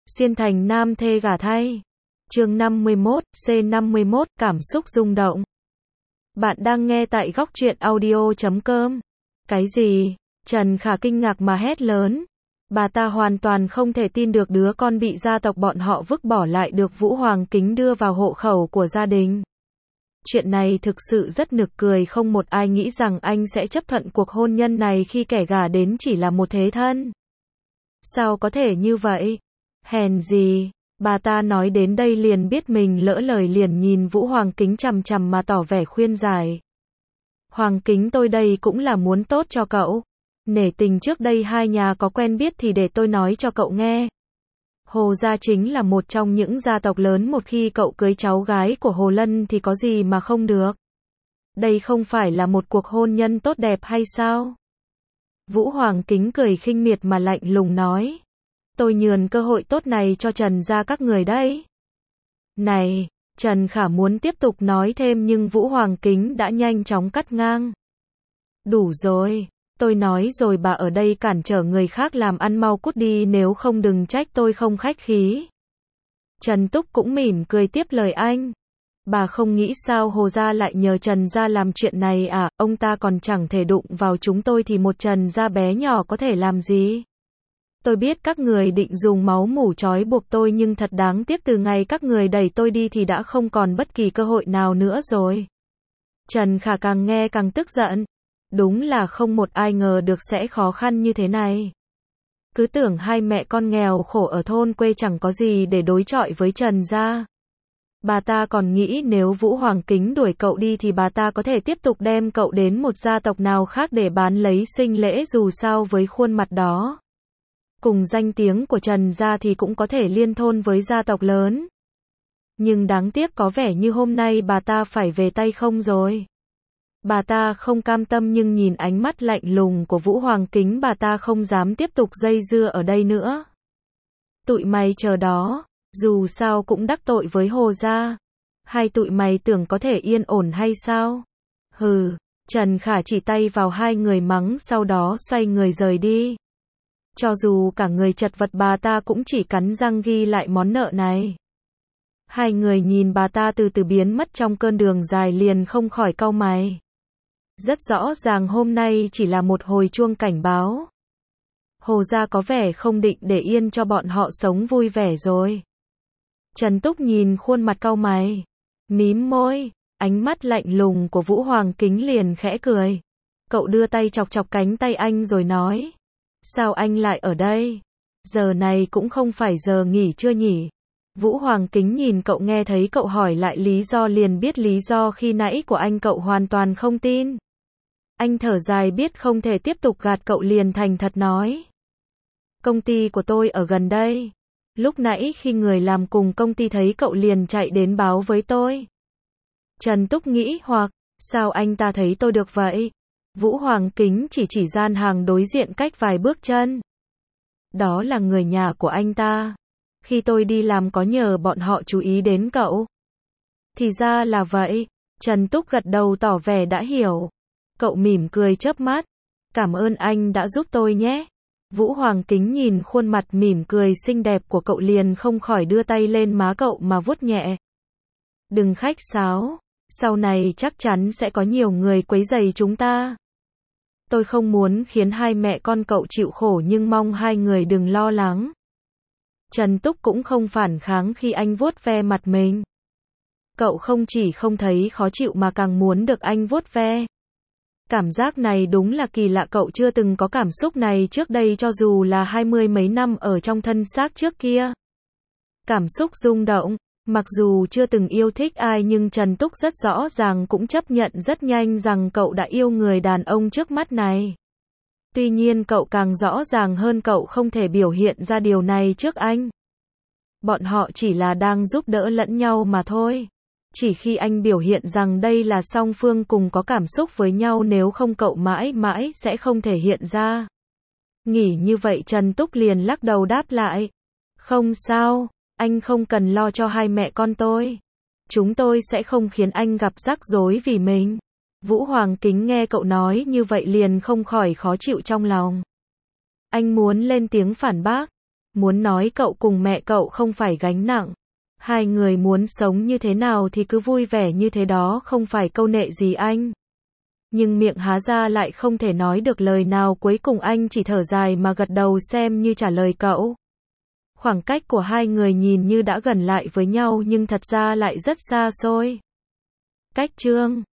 Xuyên thành nam thê gả thay. Chương 51, C51, cảm xúc rung động. Bạn đang nghe tại góc truyện audio.com. Cái gì? Trần Khả kinh ngạc mà hét lớn. Bà ta hoàn toàn không thể tin được đứa con bị gia tộc bọn họ vứt bỏ lại được Vũ Hoàng Kính đưa vào hộ khẩu của gia đình. Chuyện này thực sự rất nực cười, không một ai nghĩ rằng anh sẽ chấp thuận cuộc hôn nhân này khi kẻ gả đến chỉ là một thế thân. Sao có thể như vậy? Hèn gì? Bà ta nói đến đây liền biết mình lỡ lời, liền nhìn Vũ Hoàng Kính chằm chằm mà tỏ vẻ khuyên giải. Hoàng Kính, tôi đây cũng là muốn tốt cho cậu. Nể tình trước đây hai nhà có quen biết thì để tôi nói cho cậu nghe. Hồ gia chính là một trong những gia tộc lớn, một khi cậu cưới cháu gái của Hồ Lân thì có gì mà không được. Đây không phải là một cuộc hôn nhân tốt đẹp hay sao? Vũ Hoàng Kính cười khinh miệt mà lạnh lùng nói. Tôi nhường cơ hội tốt này cho Trần gia các người đấy. Này, Trần Khả muốn tiếp tục nói thêm nhưng Vũ Hoàng Kính đã nhanh chóng cắt ngang. Đủ rồi, tôi nói rồi, bà ở đây cản trở người khác làm ăn, mau cút đi, nếu không đừng trách tôi không khách khí. Trần Túc cũng mỉm cười tiếp lời anh. Bà không nghĩ sao Hồ gia lại nhờ Trần gia làm chuyện này à? Ông ta còn chẳng thể đụng vào chúng tôi thì một Trần gia bé nhỏ có thể làm gì? Tôi biết các người định dùng máu mủ trói buộc tôi, nhưng thật đáng tiếc, từ ngày các người đẩy tôi đi thì đã không còn bất kỳ cơ hội nào nữa rồi. Trần Khả càng nghe càng tức giận. Đúng là không một ai ngờ được sẽ khó khăn như thế này. Cứ tưởng hai mẹ con nghèo khổ ở thôn quê chẳng có gì để đối chọi với Trần gia. Bà ta còn nghĩ nếu Vũ Hoàng Kính đuổi cậu đi thì bà ta có thể tiếp tục đem cậu đến một gia tộc nào khác để bán lấy sinh lễ, dù sao với khuôn mặt đó, cùng danh tiếng của Trần gia thì cũng có thể liên thôn với gia tộc lớn. Nhưng đáng tiếc có vẻ như hôm nay bà ta phải về tay không rồi. Bà ta không cam tâm, nhưng nhìn ánh mắt lạnh lùng của Vũ Hoàng Kính, bà ta không dám tiếp tục dây dưa ở đây nữa. Tụi mày chờ đó, dù sao cũng đắc tội với Hồ gia. Hay tụi mày tưởng có thể yên ổn hay sao? Hừ, Trần Khả chỉ tay vào hai người mắng, sau đó xoay người rời đi. Cho dù cả người chật vật, bà ta cũng chỉ cắn răng ghi lại món nợ này. Hai người nhìn bà ta từ từ biến mất trong cơn đường dài liền không khỏi cau mày. Rất rõ ràng hôm nay chỉ là một hồi chuông cảnh báo. Hồ gia có vẻ không định để yên cho bọn họ sống vui vẻ rồi. Trần Túc nhìn khuôn mặt cau mày, mím môi, ánh mắt lạnh lùng của Vũ Hoàng Kính liền khẽ cười. Cậu đưa tay chọc chọc cánh tay anh rồi nói. Sao anh lại ở đây? Giờ này cũng không phải giờ nghỉ trưa nhỉ? Vũ Hoàng Kính nhìn cậu, nghe thấy cậu hỏi lại lý do liền biết lý do khi nãy của anh cậu hoàn toàn không tin. Anh thở dài, biết không thể tiếp tục gạt cậu liền thành thật nói. Công ty của tôi ở gần đây. Lúc nãy khi người làm cùng công ty thấy cậu liền chạy đến báo với tôi. Trần Túc nghĩ hoặc, sao anh ta thấy tôi được vậy? Vũ Hoàng Kính chỉ gian hàng đối diện cách vài bước chân. Đó là người nhà của anh ta. Khi tôi đi làm có nhờ bọn họ chú ý đến cậu. Thì ra là vậy. Trần Túc gật đầu tỏ vẻ đã hiểu. Cậu mỉm cười chớp mắt. Cảm ơn anh đã giúp tôi nhé. Vũ Hoàng Kính nhìn khuôn mặt mỉm cười xinh đẹp của cậu liền không khỏi đưa tay lên má cậu mà vuốt nhẹ. Đừng khách sáo. Sau này chắc chắn sẽ có nhiều người quấy rầy chúng ta. Tôi không muốn khiến hai mẹ con cậu chịu khổ, nhưng mong hai người đừng lo lắng. Trần Túc cũng không phản kháng khi anh vuốt ve mặt mình. Cậu không chỉ không thấy khó chịu mà càng muốn được anh vuốt ve. Cảm giác này đúng là kỳ lạ, cậu chưa từng có cảm xúc này trước đây, cho dù là 20 mấy năm ở trong thân xác trước kia. Cảm xúc rung động. Mặc dù chưa từng yêu thích ai nhưng Trần Túc rất rõ ràng cũng chấp nhận rất nhanh rằng cậu đã yêu người đàn ông trước mắt này. Tuy nhiên cậu càng rõ ràng hơn cậu không thể biểu hiện ra điều này trước anh. Bọn họ chỉ là đang giúp đỡ lẫn nhau mà thôi. Chỉ khi anh biểu hiện rằng đây là song phương cùng có cảm xúc với nhau, nếu không cậu mãi mãi sẽ không thể hiện ra. Nghĩ như vậy Trần Túc liền lắc đầu đáp lại. Không sao. Anh không cần lo cho hai mẹ con tôi. Chúng tôi sẽ không khiến anh gặp rắc rối vì mình. Vũ Hoàng Kính nghe cậu nói như vậy liền không khỏi khó chịu trong lòng. Anh muốn lên tiếng phản bác. Muốn nói cậu cùng mẹ cậu không phải gánh nặng. Hai người muốn sống như thế nào thì cứ vui vẻ như thế đó, không phải câu nệ gì anh. Nhưng miệng há ra lại không thể nói được lời nào, cuối cùng anh chỉ thở dài mà gật đầu xem như trả lời cậu. Khoảng cách của hai người nhìn như đã gần lại với nhau nhưng thật ra lại rất xa xôi. Cách chương